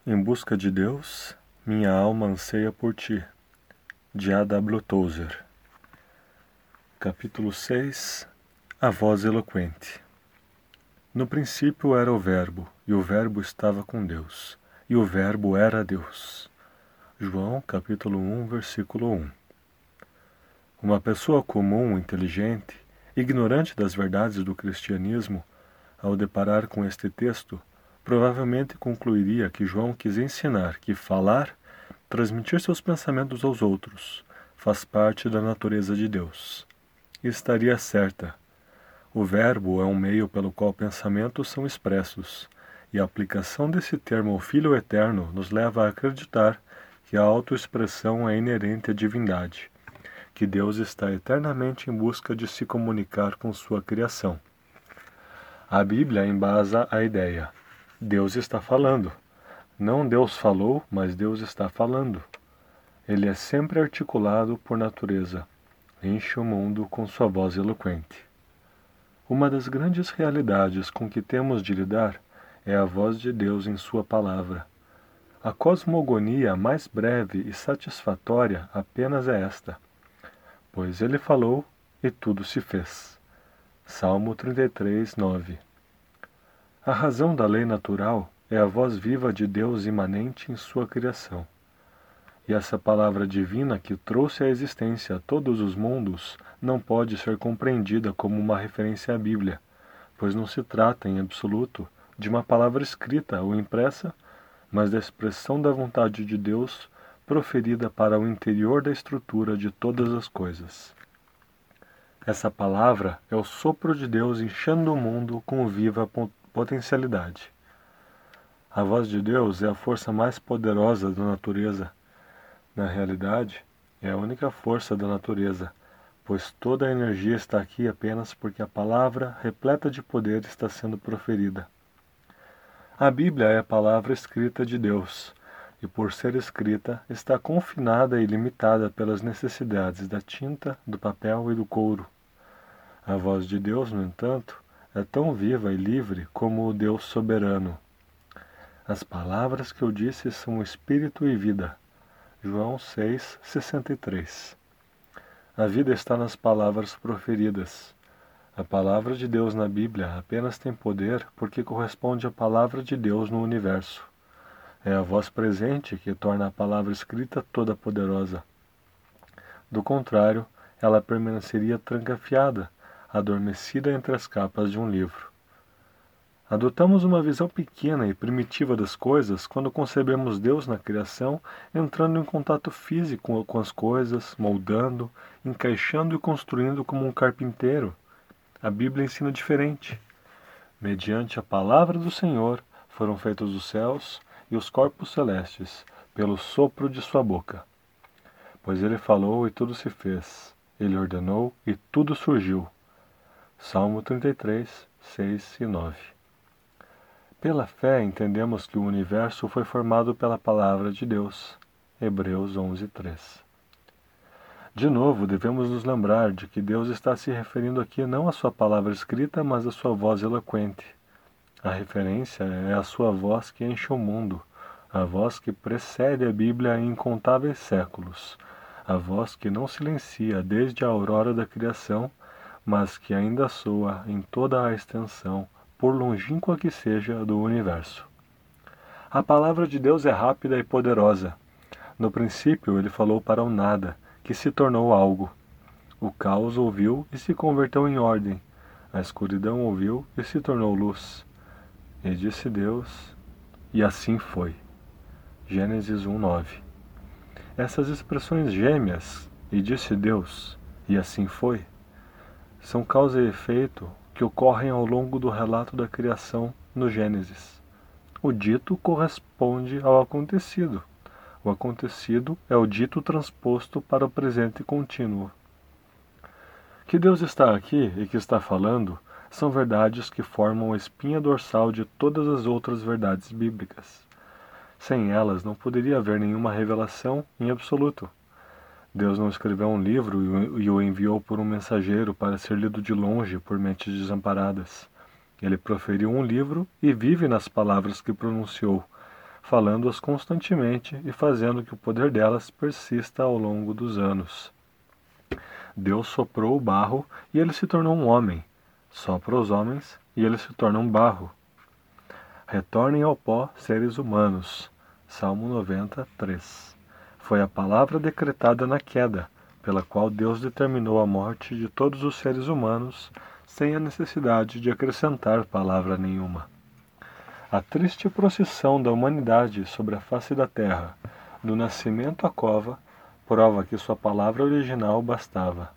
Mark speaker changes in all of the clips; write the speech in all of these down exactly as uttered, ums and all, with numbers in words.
Speaker 1: Em busca de Deus, minha alma anseia por ti. De A W Tozer. Capítulo seis. A voz eloquente. No princípio era o Verbo, e o Verbo estava com Deus, e o Verbo era Deus. João, capítulo um, versículo um. Uma pessoa comum, inteligente, ignorante das verdades do cristianismo, ao deparar com este texto, provavelmente concluiria que João quis ensinar que falar, transmitir seus pensamentos aos outros, faz parte da natureza de Deus. E estaria certa. O verbo é um meio pelo qual pensamentos são expressos, e a aplicação desse termo ao Filho Eterno nos leva a acreditar que a autoexpressão é inerente à divindade, que Deus está eternamente em busca de se comunicar com sua criação. A Bíblia embasa a ideia. Deus está falando. Não Deus falou, mas Deus está falando. Ele é sempre articulado por natureza. Enche o mundo com sua voz eloquente. Uma das grandes realidades com que temos de lidar é a voz de Deus em sua palavra. A cosmogonia mais breve e satisfatória apenas é esta: pois ele falou e tudo se fez. Salmo trinta e três, nove. A razão da lei natural é a voz viva de Deus imanente em sua criação. E essa palavra divina que trouxe à existência todos os mundos não pode ser compreendida como uma referência à Bíblia, pois não se trata, em absoluto, de uma palavra escrita ou impressa, mas da expressão da vontade de Deus proferida para o interior da estrutura de todas as coisas. Essa palavra é o sopro de Deus enchendo o mundo com viva potencialidade. A voz de Deus é a força mais poderosa da natureza. Na realidade, é a única força da natureza, pois toda a energia está aqui apenas porque a palavra, repleta de poder, está sendo proferida. A Bíblia é a palavra escrita de Deus, e por ser escrita, está confinada e limitada pelas necessidades da tinta, do papel e do couro. A voz de Deus, no entanto, é tão viva e livre como o Deus soberano. As palavras que eu disse são espírito e vida. João seis, sessenta e três. A vida está nas palavras proferidas. A palavra de Deus na Bíblia apenas tem poder porque corresponde à palavra de Deus no universo. É a voz presente que torna a palavra escrita toda poderosa. Do contrário, ela permaneceria trancafiada, adormecida entre as capas de um livro. Adotamos uma visão pequena e primitiva das coisas quando concebemos Deus na criação, entrando em contato físico com as coisas, moldando, encaixando e construindo como um carpinteiro. A Bíblia ensina diferente. Mediante a palavra do Senhor foram feitos os céus e os corpos celestes, pelo sopro de sua boca. Pois ele falou e tudo se fez. Ele ordenou e tudo surgiu. Salmo trinta e três, seis e nove. Pela fé entendemos que o universo foi formado pela palavra de Deus. Hebreus onze, três. De novo, devemos nos lembrar de que Deus está se referindo aqui não à sua palavra escrita, mas à sua voz eloquente. A referência é a sua voz que enche o mundo, a voz que precede a Bíblia em incontáveis séculos, a voz que não silencia desde a aurora da criação, mas que ainda soa em toda a extensão, por longínqua que seja, do universo. A palavra de Deus é rápida e poderosa. No princípio ele falou para o nada, que se tornou algo. O caos ouviu e se converteu em ordem. A escuridão ouviu e se tornou luz. E disse Deus, e assim foi. Gênesis um, nove. Essas expressões gêmeas, e disse Deus, e assim foi, são causa e efeito que ocorrem ao longo do relato da criação no Gênesis. O dito corresponde ao acontecido. O acontecido é o dito transposto para o presente contínuo. Que Deus está aqui e que está falando são verdades que formam a espinha dorsal de todas as outras verdades bíblicas. Sem elas não poderia haver nenhuma revelação em absoluto. Deus não escreveu um livro e o enviou por um mensageiro para ser lido de longe por mentes desamparadas. Ele proferiu um livro e vive nas palavras que pronunciou, falando-as constantemente e fazendo que o poder delas persista ao longo dos anos. Deus soprou o barro e ele se tornou um homem. Sopra os homens e eles se tornam barro. Retornem ao pó, seres humanos. Salmo noventa, três. Foi a palavra decretada na queda, pela qual Deus determinou a morte de todos os seres humanos, sem a necessidade de acrescentar palavra nenhuma. A triste procissão da humanidade sobre a face da terra, do nascimento à cova, prova que sua palavra original bastava.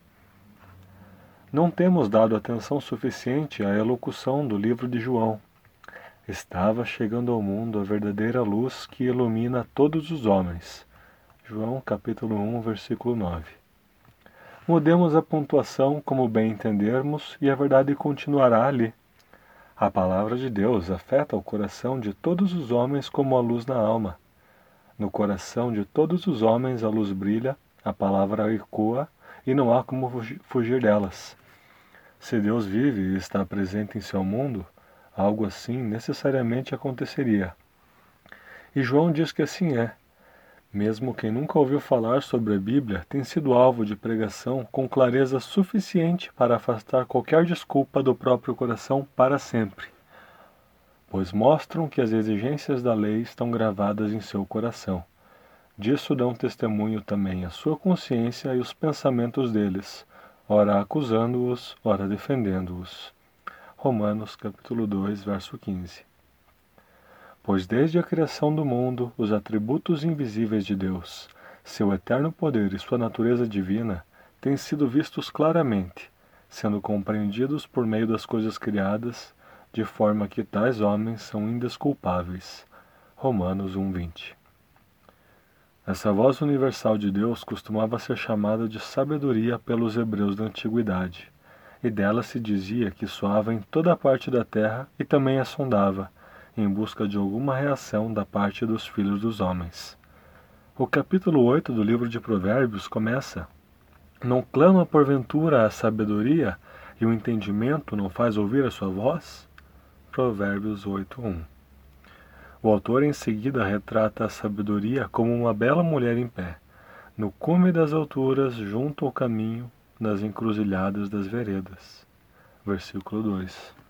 Speaker 1: Não temos dado atenção suficiente à elocução do livro de João. Estava chegando ao mundo a verdadeira luz que ilumina todos os homens. João capítulo um, versículo nove. Mudemos a pontuação como bem entendermos e a verdade continuará ali. A palavra de Deus afeta o coração de todos os homens como a luz na alma. No coração de todos os homens a luz brilha, a palavra ecoa e não há como fugir delas. Se Deus vive e está presente em seu mundo, algo assim necessariamente aconteceria. E João diz que assim é. Mesmo quem nunca ouviu falar sobre a Bíblia tem sido alvo de pregação com clareza suficiente para afastar qualquer desculpa do próprio coração para sempre, pois mostram que as exigências da lei estão gravadas em seu coração. Disso dão testemunho também a sua consciência e os pensamentos deles, ora acusando-os, ora defendendo-os. Romanos capítulo dois, verso quinze. Pois desde a criação do mundo, os atributos invisíveis de Deus, seu eterno poder e sua natureza divina, têm sido vistos claramente, sendo compreendidos por meio das coisas criadas, de forma que tais homens são indesculpáveis. Romanos um, vinte. Essa voz universal de Deus costumava ser chamada de sabedoria pelos hebreus da antiguidade, e dela se dizia que soava em toda a parte da terra e também a sondava, em busca de alguma reação da parte dos filhos dos homens. O capítulo oito do livro de Provérbios começa: Não clama porventura a sabedoria, e o entendimento não faz ouvir a sua voz? Provérbios oito, um. O autor em seguida retrata a sabedoria como uma bela mulher em pé, no cume das alturas, junto ao caminho, nas encruzilhadas das veredas. Versículo dois.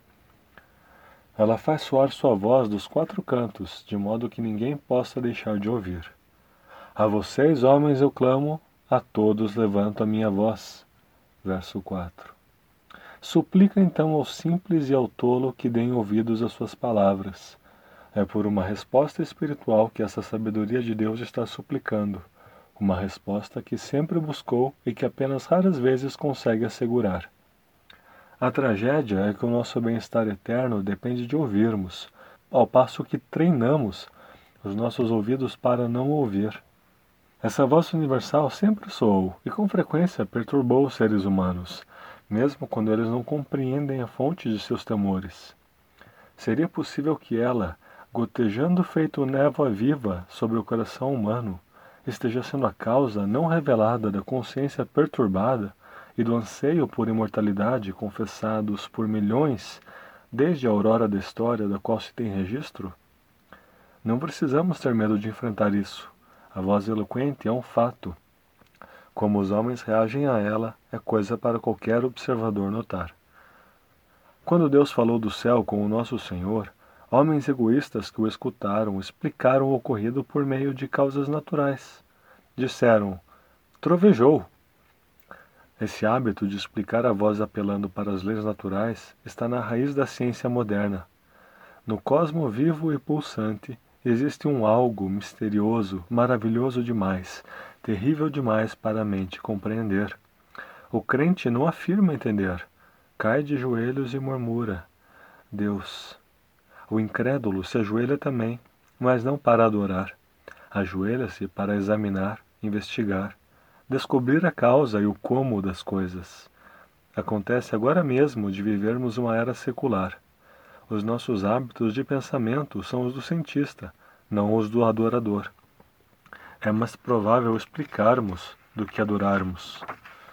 Speaker 1: Ela faz soar sua voz dos quatro cantos, de modo que ninguém possa deixar de ouvir. A vocês, homens, eu clamo, a todos levanto a minha voz. Verso quatro. Suplica então ao simples e ao tolo que deem ouvidos às suas palavras. É por uma resposta espiritual que essa sabedoria de Deus está suplicando, uma resposta que sempre buscou e que apenas raras vezes consegue assegurar. A tragédia é que o nosso bem-estar eterno depende de ouvirmos, ao passo que treinamos os nossos ouvidos para não ouvir. Essa voz universal sempre soou e com frequência perturbou os seres humanos, mesmo quando eles não compreendem a fonte de seus temores. Seria possível que ela, gotejando feito névoa viva sobre o coração humano, esteja sendo a causa não revelada da consciência perturbada e do anseio por imortalidade confessados por milhões desde a aurora da história da qual se tem registro? Não precisamos ter medo de enfrentar isso. A voz eloquente é um fato. Como os homens reagem a ela é coisa para qualquer observador notar. Quando Deus falou do céu com o nosso Senhor, homens egoístas que o escutaram explicaram o ocorrido por meio de causas naturais. Disseram: trovejou. Esse hábito de explicar a voz apelando para as leis naturais está na raiz da ciência moderna. No cosmo vivo e pulsante existe um algo misterioso, maravilhoso demais, terrível demais para a mente compreender. O crente não afirma entender, cai de joelhos e murmura: Deus. O incrédulo se ajoelha também, mas não para adorar. Ajoelha-se para examinar, investigar, descobrir a causa e o como das coisas. Acontece agora mesmo de vivermos uma era secular. Os nossos hábitos de pensamento são os do cientista, não os do adorador. É mais provável explicarmos do que adorarmos.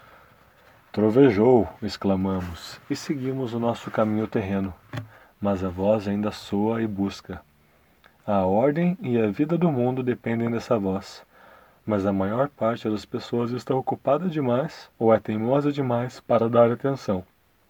Speaker 1: Trovejou, exclamamos, e seguimos o nosso caminho terreno, mas a voz ainda soa e busca. A ordem e a vida do mundo dependem dessa voz, mas a maior parte das pessoas está ocupada demais ou é teimosa demais para dar atenção.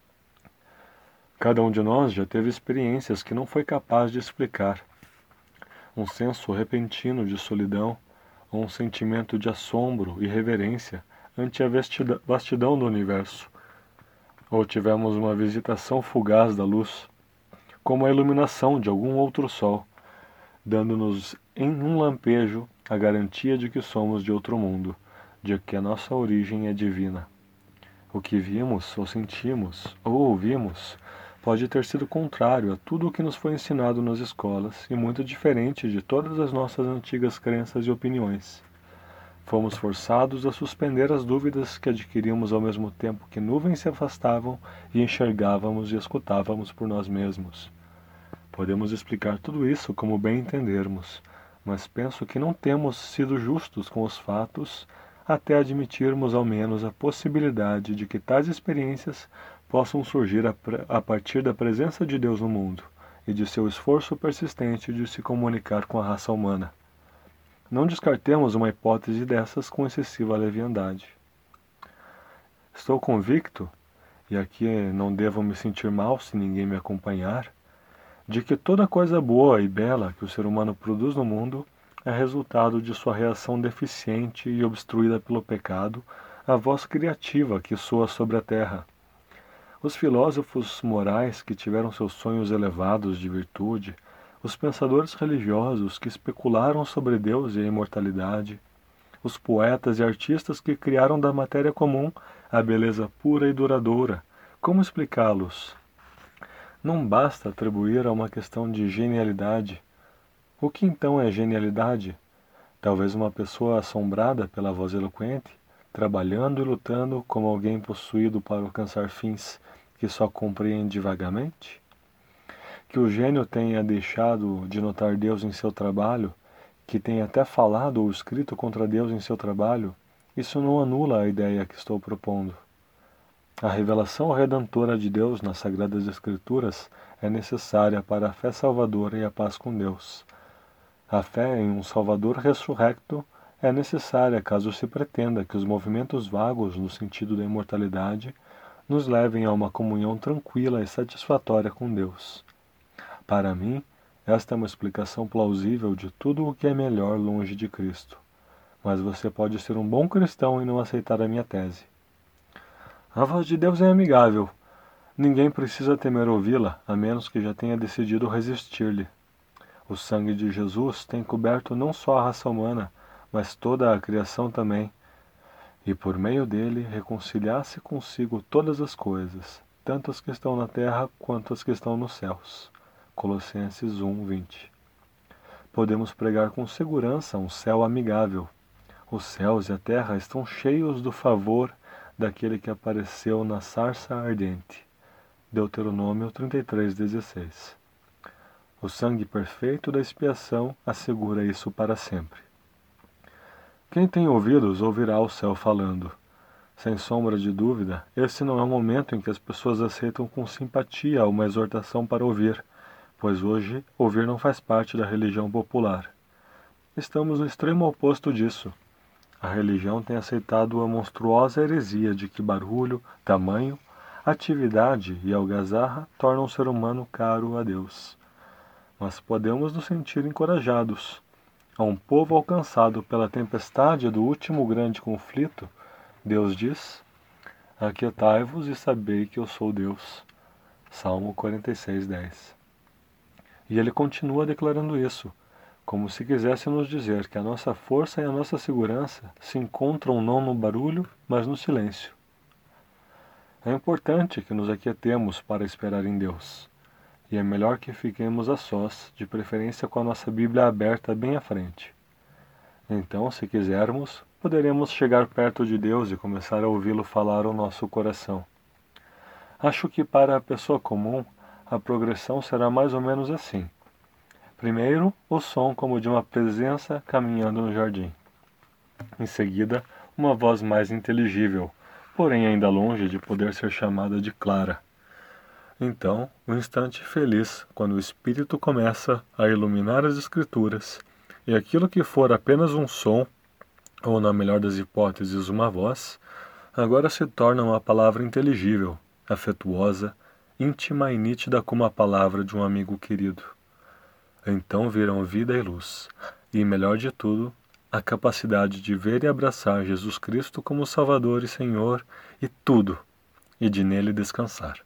Speaker 1: Cada um de nós já teve experiências que não foi capaz de explicar. Um senso repentino de solidão, ou um sentimento de assombro e reverência ante a vastidão do universo. Ou tivemos uma visitação fugaz da luz, como a iluminação de algum outro sol, dando-nos em um lampejo a garantia de que somos de outro mundo, de que a nossa origem é divina. O que vimos, ou sentimos, ou ouvimos, pode ter sido contrário a tudo o que nos foi ensinado nas escolas e muito diferente de todas as nossas antigas crenças e opiniões. Fomos forçados a suspender as dúvidas que adquirimos ao mesmo tempo que nuvens se afastavam e enxergávamos e escutávamos por nós mesmos. Podemos explicar tudo isso como bem entendermos, mas penso que não temos sido justos com os fatos até admitirmos ao menos a possibilidade de que tais experiências possam surgir a, a partir da presença de Deus no mundo e de seu esforço persistente de se comunicar com a raça humana. Não descartemos uma hipótese dessas com excessiva leviandade. Estou convicto, e aqui não devo me sentir mal se ninguém me acompanhar, de que toda coisa boa e bela que o ser humano produz no mundo é resultado de sua reação deficiente e obstruída pelo pecado à voz criativa que soa sobre a terra. Os filósofos morais que tiveram seus sonhos elevados de virtude, os pensadores religiosos que especularam sobre Deus e a imortalidade, os poetas e artistas que criaram da matéria comum a beleza pura e duradoura, como explicá-los? Não basta atribuir a uma questão de genialidade. O que então é genialidade? Talvez uma pessoa assombrada pela voz eloquente, trabalhando e lutando como alguém possuído para alcançar fins que só compreende vagamente? Que o gênio tenha deixado de notar Deus em seu trabalho, que tenha até falado ou escrito contra Deus em seu trabalho, isso não anula a ideia que estou propondo. A revelação redentora de Deus nas Sagradas Escrituras é necessária para a fé salvadora e a paz com Deus. A fé em um Salvador ressurrecto é necessária caso se pretenda que os movimentos vagos no sentido da imortalidade nos levem a uma comunhão tranquila e satisfatória com Deus. Para mim, esta é uma explicação plausível de tudo o que é melhor longe de Cristo. Mas você pode ser um bom cristão e não aceitar a minha tese. A voz de Deus é amigável. Ninguém precisa temer ouvi-la, a menos que já tenha decidido resistir-lhe. O sangue de Jesus tem coberto não só a raça humana, mas toda a criação também, e por meio dele reconciliar-se consigo todas as coisas, tanto as que estão na terra quanto as que estão nos céus. Colossenses um, vinte. Podemos pregar com segurança um céu amigável. Os céus e a terra estão cheios do favor daquele que apareceu na sarça ardente. Deuteronômio trinta e três, dezesseis. O sangue perfeito da expiação assegura isso para sempre. Quem tem ouvidos ouvirá o céu falando. Sem sombra de dúvida, esse não é o momento em que as pessoas aceitam com simpatia uma exortação para ouvir, pois hoje ouvir não faz parte da religião popular. Estamos no extremo oposto disso. A religião tem aceitado a monstruosa heresia de que barulho, tamanho, atividade e algazarra tornam o ser humano caro a Deus. Mas podemos nos sentir encorajados. A um povo alcançado pela tempestade do último grande conflito, Deus diz: aquietai-vos e sabei que eu sou Deus. Salmo quarenta e seis, dez. E ele continua declarando isso, como se quisesse nos dizer que a nossa força e a nossa segurança se encontram não no barulho, mas no silêncio. É importante que nos aquietemos para esperar em Deus. E é melhor que fiquemos a sós, de preferência com a nossa Bíblia aberta bem à frente. Então, se quisermos, poderemos chegar perto de Deus e começar a ouvi-lo falar ao nosso coração. Acho que para a pessoa comum, a progressão será mais ou menos assim. Primeiro, o som como de uma presença caminhando no jardim. Em seguida, uma voz mais inteligível, porém ainda longe de poder ser chamada de clara. Então, o instante feliz, quando o Espírito começa a iluminar as Escrituras, e aquilo que for apenas um som, ou na melhor das hipóteses uma voz, agora se torna uma palavra inteligível, afetuosa, íntima e nítida como a palavra de um amigo querido. Então virão vida e luz, e melhor de tudo, a capacidade de ver e abraçar Jesus Cristo como Salvador e Senhor e tudo, e de nele descansar.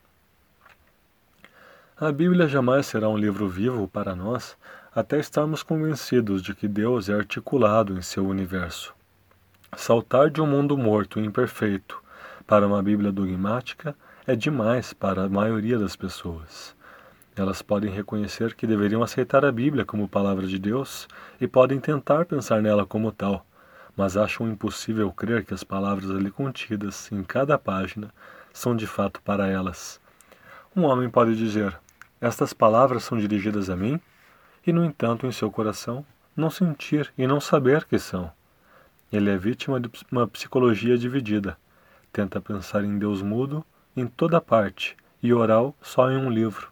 Speaker 1: A Bíblia jamais será um livro vivo para nós até estarmos convencidos de que Deus é articulado em seu universo. Saltar de um mundo morto e imperfeito para uma Bíblia dogmática é demais para a maioria das pessoas. Elas podem reconhecer que deveriam aceitar a Bíblia como palavra de Deus e podem tentar pensar nela como tal, mas acham impossível crer que as palavras ali contidas em cada página são de fato para elas. Um homem pode dizer: estas palavras são dirigidas a mim, e no entanto em seu coração não sentir e não saber que são. Ele é vítima de uma psicologia dividida. Tenta pensar em Deus mudo em toda parte e oral só em um livro.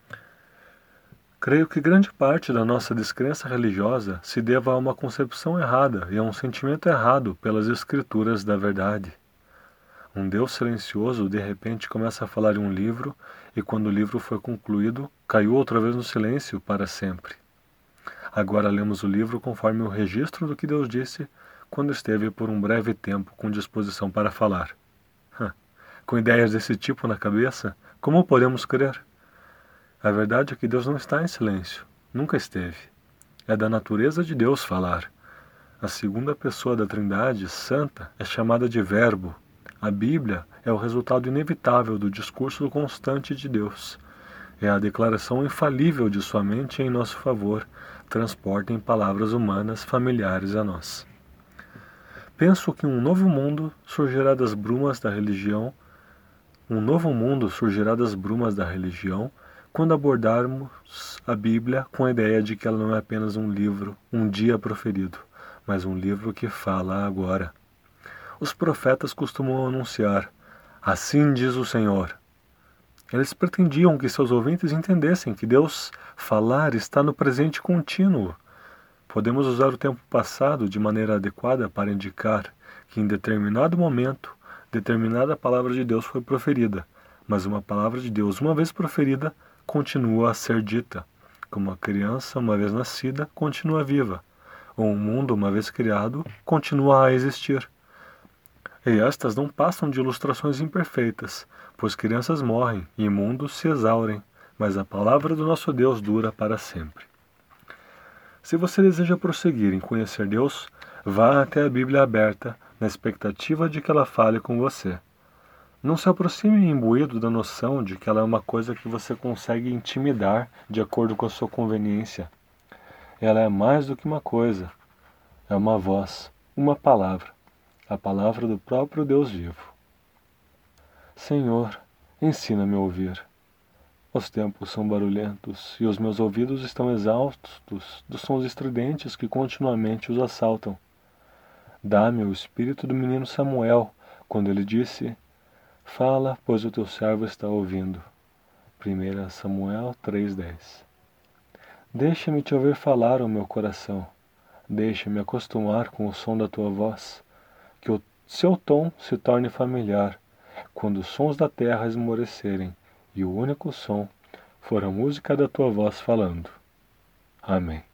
Speaker 1: Creio que grande parte da nossa descrença religiosa se deva a uma concepção errada e a um sentimento errado pelas escrituras da verdade. Um Deus silencioso de repente começa a falar em um livro e quando o livro foi concluído, caiu outra vez no silêncio para sempre. Agora lemos o livro conforme o registro do que Deus disse quando esteve por um breve tempo com disposição para falar. Com ideias desse tipo na cabeça, como podemos crer? A verdade é que Deus não está em silêncio, nunca esteve. É da natureza de Deus falar. A segunda pessoa da Trindade, santa, é chamada de Verbo. A Bíblia é o resultado inevitável do discurso constante de Deus. É a declaração infalível de sua mente em nosso favor, transporta em palavras humanas familiares a nós. Penso que um novo mundo surgirá das brumas da religião, um novo mundo surgirá das brumas da religião quando abordarmos a Bíblia com a ideia de que ela não é apenas um livro, um dia proferido, mas um livro que fala agora. Os profetas costumam anunciar: assim diz o Senhor. Eles pretendiam que seus ouvintes entendessem que Deus falar está no presente contínuo. Podemos usar o tempo passado de maneira adequada para indicar que em determinado momento, determinada palavra de Deus foi proferida, mas uma palavra de Deus, uma vez proferida, continua a ser dita, como a criança, uma vez nascida, continua viva, ou um mundo, uma vez criado, continua a existir. E estas não passam de ilustrações imperfeitas, pois crianças morrem e mundos se exaurem, mas a palavra do nosso Deus dura para sempre. Se você deseja prosseguir em conhecer Deus, vá até a Bíblia aberta, na expectativa de que ela fale com você. Não se aproxime imbuído da noção de que ela é uma coisa que você consegue intimidar de acordo com a sua conveniência. Ela é mais do que uma coisa. É uma voz, uma palavra, a palavra do próprio Deus vivo. Senhor, ensina-me a ouvir. Os tempos são barulhentos e os meus ouvidos estão exaustos dos sons estridentes que continuamente os assaltam. Dá-me o espírito do menino Samuel, quando ele disse: fala, pois o teu servo está ouvindo. primeiro Samuel três, dez. Deixa-me te ouvir falar, ó meu coração. Deixa-me acostumar com o som da tua voz, que o seu tom se torne familiar, quando os sons da terra esmorecerem e o único som for a música da tua voz falando. Amém.